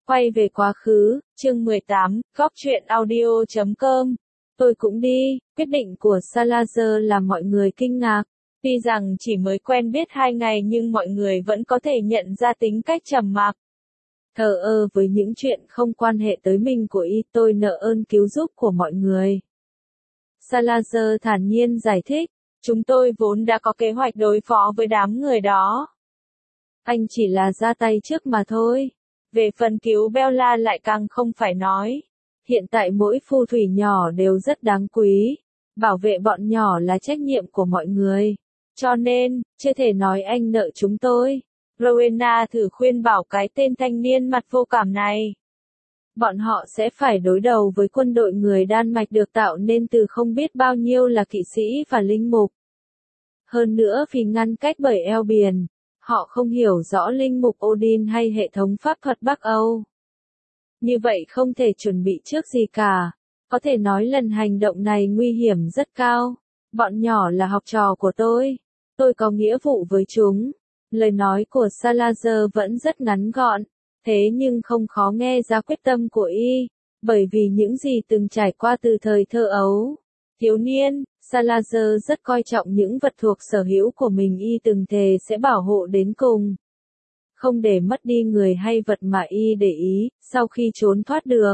Quay về quá khứ, chương 18, góc truyện audio.com. Tôi cũng đi, quyết định của Salazar làm mọi người kinh ngạc. Tuy rằng chỉ mới quen biết 2 ngày nhưng mọi người vẫn có thể nhận ra tính cách trầm mặc. Thờ ơ với những chuyện không quan hệ tới mình của y, tôi nợ ơn cứu giúp của mọi người. Salazar thản nhiên giải thích, chúng tôi vốn đã có kế hoạch đối phó với đám người đó. Anh chỉ là ra tay trước mà thôi. Về phần cứu Bella lại càng không phải nói. Hiện tại mỗi phù thủy nhỏ đều rất đáng quý. Bảo vệ bọn nhỏ là trách nhiệm của mọi người. Cho nên, chưa thể nói anh nợ chúng tôi. Rowena thử khuyên bảo cái tên thanh niên mặt vô cảm này. Bọn họ sẽ phải đối đầu với quân đội người Đan Mạch được tạo nên từ không biết bao nhiêu là kỵ sĩ và linh mục. Hơn nữa vì ngăn cách bởi eo biển. Họ không hiểu rõ linh mục Odin hay hệ thống pháp thuật Bắc Âu. Như vậy không thể chuẩn bị trước gì cả. Có thể nói lần hành động này nguy hiểm rất cao. Bọn nhỏ là học trò của tôi. Tôi có nghĩa vụ với chúng. Lời nói của Salazar vẫn rất ngắn gọn. Thế nhưng không khó nghe ra quyết tâm của y. Bởi vì những gì từng trải qua từ thời thơ ấu. Thiếu niên, Salazar rất coi trọng những vật thuộc sở hữu của mình, y từng thề sẽ bảo hộ đến cùng. Không để mất đi người hay vật mà y để ý, sau khi trốn thoát được.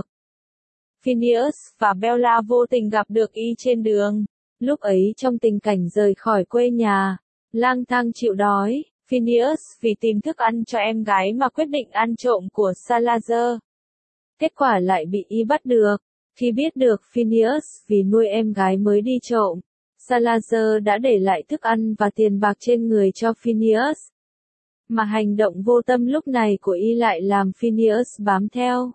Phineas và Bella vô tình gặp được y trên đường. Lúc ấy trong tình cảnh rời khỏi quê nhà, lang thang chịu đói, Phineas vì tìm thức ăn cho em gái mà quyết định ăn trộm của Salazar. Kết quả lại bị y bắt được. Khi biết được Phineas vì nuôi em gái mới đi trộm, Salazar đã để lại thức ăn và tiền bạc trên người cho Phineas. Mà hành động vô tâm lúc này của y lại làm Phineas bám theo.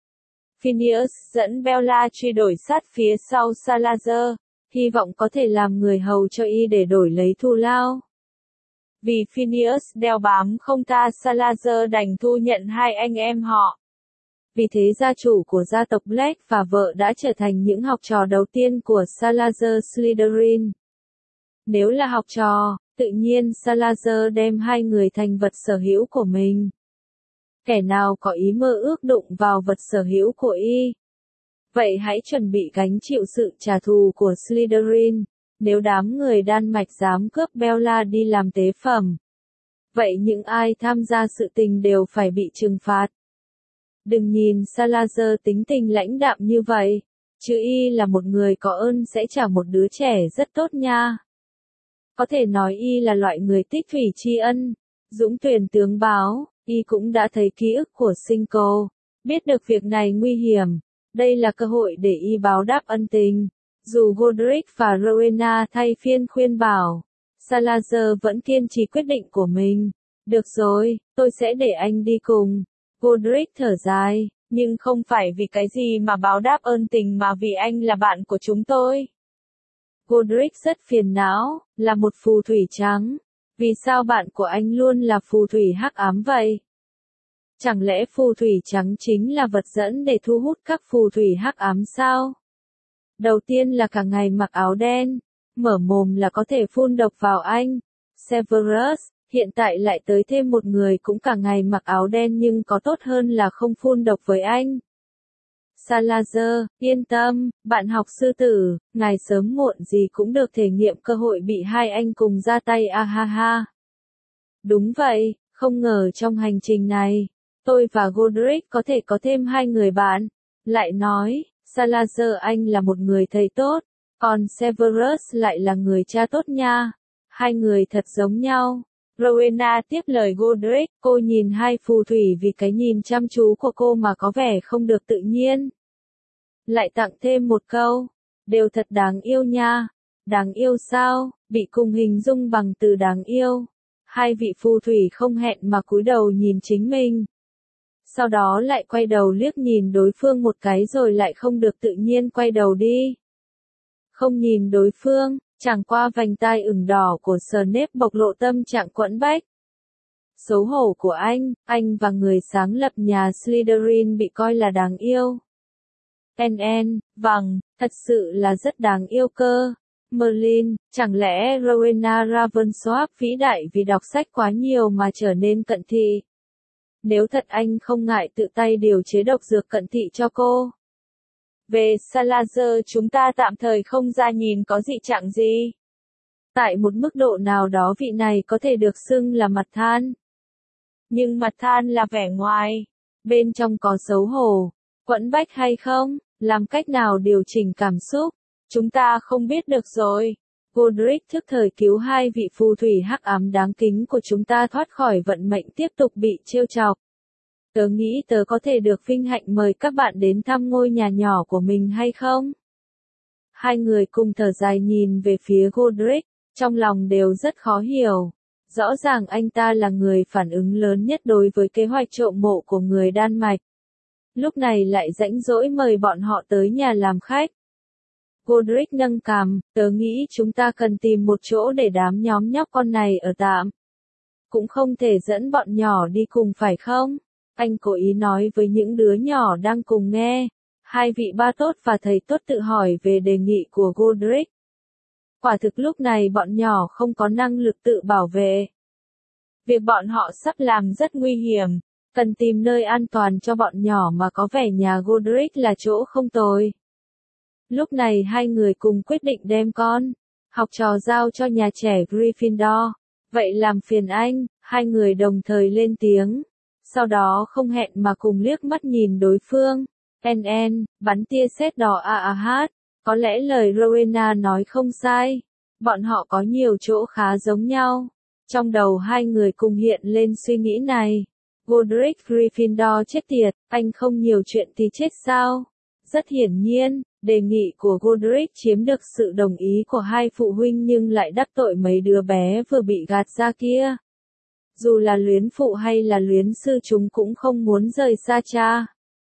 Phineas dẫn Bella truy đuổi sát phía sau Salazar, hy vọng có thể làm người hầu cho y để đổi lấy thù lao. Vì Phineas đeo bám không tha, Salazar đành thu nhận 2 anh em họ. Vì thế gia chủ của gia tộc Black và vợ đã trở thành những học trò đầu tiên của Salazar Slytherin. Nếu là học trò, tự nhiên Salazar đem 2 người thành vật sở hữu của mình. Kẻ nào có ý mơ ước đụng vào vật sở hữu của y, vậy hãy chuẩn bị gánh chịu sự trả thù của Slytherin. Nếu đám người Đan Mạch dám cướp Bella đi làm tế phẩm, vậy những ai tham gia sự tình đều phải bị trừng phạt. Đừng nhìn Salazar tính tình lãnh đạm như vậy, chứ y là một người có ơn sẽ trả một đứa trẻ rất tốt nha. Có thể nói y là loại người tích thủy tri ân, dũng tuyển tướng báo, y cũng đã thấy ký ức của Cinco, biết được việc này nguy hiểm, đây là cơ hội để y báo đáp ân tình. Dù Godric và Rowena thay phiên khuyên bảo, Salazar vẫn kiên trì quyết định của mình. Được rồi, tôi sẽ để anh đi cùng. Godric thở dài, nhưng không phải vì cái gì mà báo đáp ơn tình mà vì anh là bạn của chúng tôi. Godric rất phiền não, là một phù thủy trắng. Vì sao bạn của anh luôn là phù thủy hắc ám vậy? Chẳng lẽ phù thủy trắng chính là vật dẫn để thu hút các phù thủy hắc ám sao? Đầu tiên là cả ngày mặc áo đen, mở mồm là có thể phun độc vào anh. Severus, hiện tại lại tới thêm một người cũng cả ngày mặc áo đen nhưng có tốt hơn là không phun độc với anh. Salazar, yên tâm, bạn học sư tử, ngài sớm muộn gì cũng được thể nghiệm cơ hội bị 2 anh cùng ra tay ha ha. Đúng vậy, không ngờ trong hành trình này, tôi và Godric có thể có thêm 2 người bạn. Lại nói, Salazar anh là một người thầy tốt, còn Severus lại là người cha tốt nha. 2 người thật giống nhau. Rowena tiếp lời Godric, cô nhìn 2 phù thủy vì cái nhìn chăm chú của cô mà có vẻ không được tự nhiên. Lại tặng thêm một câu, đều thật đáng yêu nha. Đáng yêu sao, bị cùng hình dung bằng từ đáng yêu. 2 vị phù thủy không hẹn mà cúi đầu nhìn chính mình. Sau đó lại quay đầu liếc nhìn đối phương một cái rồi lại không được tự nhiên quay đầu đi. Không nhìn đối phương, chẳng qua vành tai ửng đỏ của Snape bộc lộ tâm trạng quẫn bách. Xấu hổ của anh và người sáng lập nhà Slytherin bị coi là đáng yêu. Vâng, thật sự là rất đáng yêu cơ. Merlin, chẳng lẽ Rowena Ravensworth vĩ đại vì đọc sách quá nhiều mà trở nên cận thị? Nếu thật anh không ngại tự tay điều chế độc dược cận thị cho cô. Về Salazar chúng ta tạm thời không ra nhìn có dị trạng gì. Tại một mức độ nào đó vị này có thể được xưng là mặt than. Nhưng mặt than là vẻ ngoài, bên trong có xấu hổ, quẫn bách hay không, làm cách nào điều chỉnh cảm xúc, chúng ta không biết được rồi. Godric thức thời cứu hai vị phù thủy hắc ám đáng kính của chúng ta thoát khỏi vận mệnh tiếp tục bị trêu chọc. Tớ nghĩ tớ có thể được vinh hạnh mời các bạn đến thăm ngôi nhà nhỏ của mình hay không? Hai người cùng thở dài nhìn về phía Godric, trong lòng đều rất khó hiểu. Rõ ràng anh ta là người phản ứng lớn nhất đối với kế hoạch trộm mộ của người Đan Mạch. Lúc này lại rãnh rỗi mời bọn họ tới nhà làm khách. Godric nâng cằm, tớ nghĩ chúng ta cần tìm một chỗ để đám nhóm nhóc con này ở tạm. Cũng không thể dẫn bọn nhỏ đi cùng phải không? Anh cố ý nói với những đứa nhỏ đang cùng nghe. Hai vị ba tốt và thầy tốt tự hỏi về đề nghị của Godric. Quả thực lúc này bọn nhỏ không có năng lực tự bảo vệ. Việc bọn họ sắp làm rất nguy hiểm, cần tìm nơi an toàn cho bọn nhỏ mà có vẻ nhà Godric là chỗ không tồi. Lúc này hai người cùng quyết định đem con học trò giao cho nhà trẻ Gryffindor. Vậy làm phiền anh, hai người đồng thời lên tiếng. Sau đó không hẹn mà cùng liếc mắt nhìn đối phương. Bắn tia sét đỏ hát. Có lẽ lời Rowena nói không sai. Bọn họ có nhiều chỗ khá giống nhau. Trong đầu hai người cùng hiện lên suy nghĩ này. Godric Gryffindor chết tiệt, anh không nhiều chuyện thì chết sao? Rất hiển nhiên, đề nghị của Godric chiếm được sự đồng ý của hai phụ huynh nhưng lại đắc tội mấy đứa bé vừa bị gạt ra kia. Dù là luyến phụ hay là luyến sư chúng cũng không muốn rời xa cha.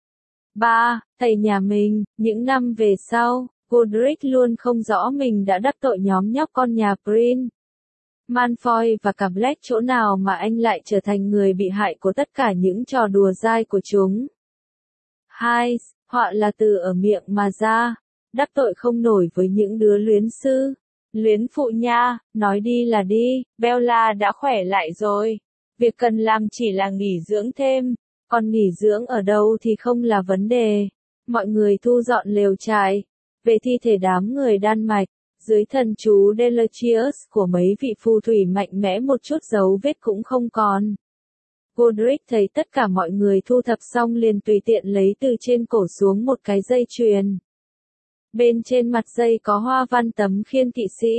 3. Thầy nhà mình, những năm về sau, Godric luôn không rõ mình đã đắc tội nhóm nhóc con nhà Prin. Malfoy và cả Black chỗ nào mà anh lại trở thành người bị hại của tất cả những trò đùa dai của chúng. 2. Họa là từ ở miệng mà ra, đắc tội không nổi với những đứa luyến sư. Luyến phụ nha, nói đi là đi, Bella đã khỏe lại rồi. Việc cần làm chỉ là nghỉ dưỡng thêm, còn nghỉ dưỡng ở đâu thì không là vấn đề. Mọi người thu dọn lều trại, về thi thể đám người Đan Mạch, dưới thần chú Delechius của mấy vị phù thủy mạnh mẽ một chút dấu vết cũng không còn. Godric thấy tất cả mọi người thu thập xong liền tùy tiện lấy từ trên cổ xuống một cái dây chuyền. Bên trên mặt dây có hoa văn tấm khiên kỵ sĩ.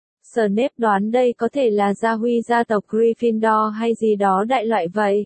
Snape đoán đây có thể là gia huy gia tộc Gryffindor hay gì đó đại loại vậy.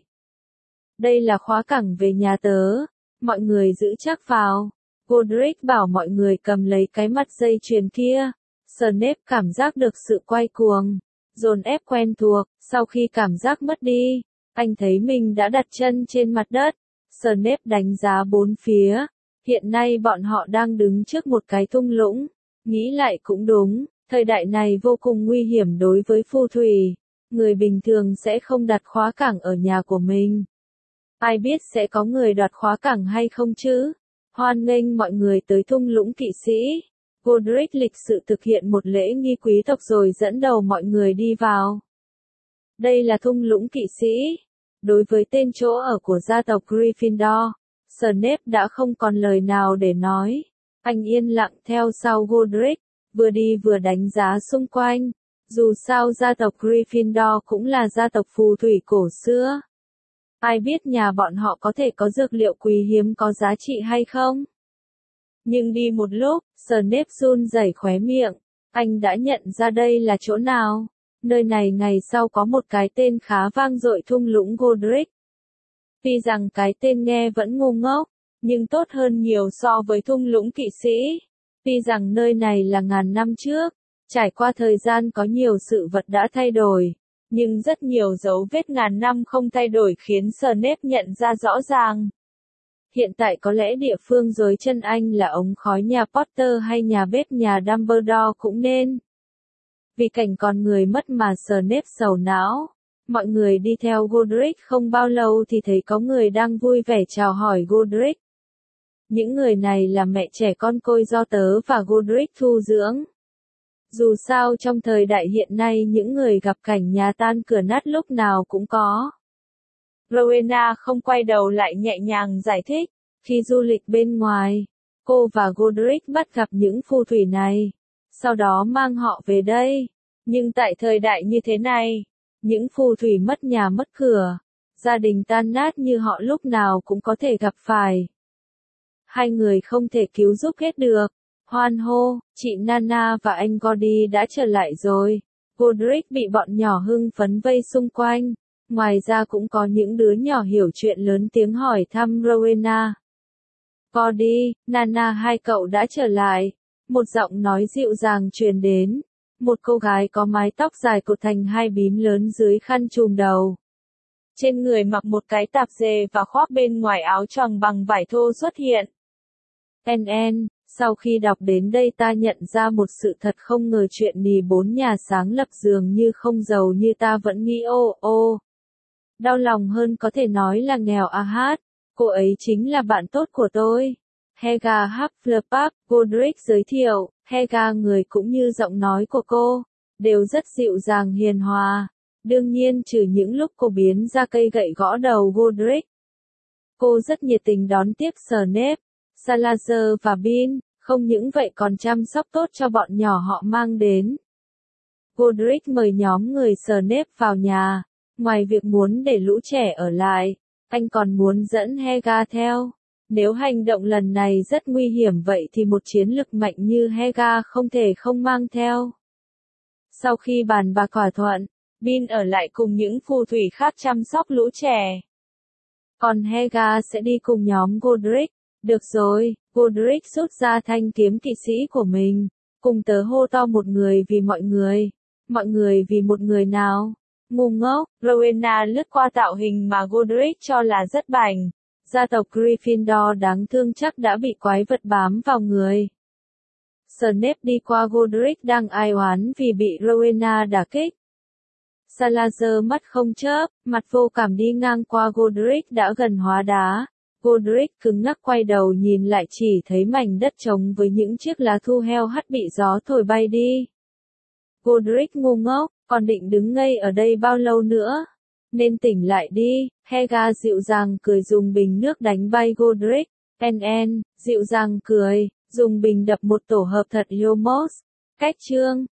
Đây là khóa cẳng về nhà tớ, mọi người giữ chắc vào. Godric bảo mọi người cầm lấy cái mặt dây chuyền kia. Snape cảm giác được sự quay cuồng, dồn ép quen thuộc, sau khi cảm giác mất đi, anh thấy mình đã đặt chân trên mặt đất. Snape đánh giá bốn phía. Hiện nay bọn họ đang đứng trước một cái thung lũng. Nghĩ lại cũng đúng, thời đại này vô cùng nguy hiểm đối với phù thủy. Người bình thường sẽ không đặt khóa cảng ở nhà của mình. Ai biết sẽ có người đoạt khóa cảng hay không chứ? Hoan nghênh mọi người tới thung lũng kỵ sĩ. Godric lịch sự thực hiện một lễ nghi quý tộc rồi dẫn đầu mọi người đi vào. Đây là thung lũng kỵ sĩ. Đối với tên chỗ ở của gia tộc Gryffindor, Snape đã không còn lời nào để nói. Anh yên lặng theo sau Godric, vừa đi vừa đánh giá xung quanh. Dù sao gia tộc Gryffindor cũng là gia tộc phù thủy cổ xưa. Ai biết nhà bọn họ có thể có dược liệu quý hiếm có giá trị hay không? Nhưng đi một lúc, Snape run rẩy khóe miệng. Anh đã nhận ra đây là chỗ nào. Nơi này ngày sau có một cái tên khá vang dội thung lũng Godric. Tuy rằng cái tên nghe vẫn ngu ngốc, nhưng tốt hơn nhiều so với thung lũng kỵ sĩ. Tuy rằng nơi này là ngàn năm trước, trải qua thời gian có nhiều sự vật đã thay đổi, nhưng rất nhiều dấu vết ngàn năm không thay đổi khiến Snape nhận ra rõ ràng. Hiện tại có lẽ địa phương dưới chân anh là ống khói nhà Potter hay nhà bếp nhà Dumbledore cũng nên. Vì cảnh con người mất mà Snape sầu não. Mọi người đi theo Godric không bao lâu thì thấy có người đang vui vẻ chào hỏi Godric. Những người này là mẹ trẻ con côi do tớ và Godric thu dưỡng. Dù sao trong thời đại hiện nay những người gặp cảnh nhà tan cửa nát lúc nào cũng có. Rowena không quay đầu lại nhẹ nhàng giải thích. Khi du lịch bên ngoài, cô và Godric bắt gặp những phù thủy này, sau đó mang họ về đây. Nhưng tại thời đại như thế này, những phù thủy mất nhà mất cửa, gia đình tan nát như họ lúc nào cũng có thể gặp phải. Hai người không thể cứu giúp hết được. Hoan hô, chị Nana và anh Gordy đã trở lại rồi. Godric bị bọn nhỏ hưng phấn vây xung quanh. Ngoài ra cũng có những đứa nhỏ hiểu chuyện lớn tiếng hỏi thăm Rowena. Gordy, Nana, hai cậu đã trở lại. Một giọng nói dịu dàng truyền đến. Một cô gái có mái tóc dài cột thành hai bím lớn dưới khăn trùm đầu. Trên người mặc một cái tạp dề và khoác bên ngoài áo choàng bằng vải thô xuất hiện. Sau khi đọc đến đây ta nhận ra một sự thật không ngờ, chuyện nì bốn nhà sáng lập dường như không giàu như ta vẫn nghĩ. Ô. Đau lòng hơn có thể nói là nghèo hát. Cô ấy chính là bạn tốt của tôi. Helga Hufflepuff, Godric giới thiệu. Helga, người cũng như giọng nói của cô, đều rất dịu dàng hiền hòa. Đương nhiên trừ những lúc cô biến ra cây gậy gõ đầu Godric. Cô rất nhiệt tình đón tiếp Snape, Salazar và Bean, không những vậy còn chăm sóc tốt cho bọn nhỏ họ mang đến. Godric mời nhóm người Snape vào nhà. Ngoài việc muốn để lũ trẻ ở lại, anh còn muốn dẫn Helga theo. Nếu hành động lần này rất nguy hiểm vậy thì một chiến lực mạnh như Helga không thể không mang theo. Sau khi bàn bạc thỏa thuận, Bean ở lại cùng những phù thủy khác chăm sóc lũ trẻ. Còn Helga sẽ đi cùng nhóm Godric. Được rồi, Godric rút ra thanh kiếm kỵ sĩ của mình. Cùng tớ hô to một người vì mọi người. Mọi người vì một người nào? Ngu ngốc, Rowena lướt qua tạo hình mà Godric cho là rất bảnh. Gia tộc Gryffindor đáng thương chắc đã bị quái vật bám vào người. Snape đi qua Godric đang ai oán vì bị Rowena đả kích. Salazar mắt không chớp, mặt vô cảm đi ngang qua Godric đã gần hóa đá. Godric cứng ngắc quay đầu nhìn lại chỉ thấy mảnh đất trống với những chiếc lá thu heo hắt bị gió thổi bay đi. Godric ngu ngốc, còn định đứng ngây ở đây bao lâu nữa? Nên tỉnh lại đi. Helga dịu dàng cười dùng bình nước đánh bay Godric. Dịu dàng cười, dùng bình đập một tổ hợp thật Lumos. Cách chương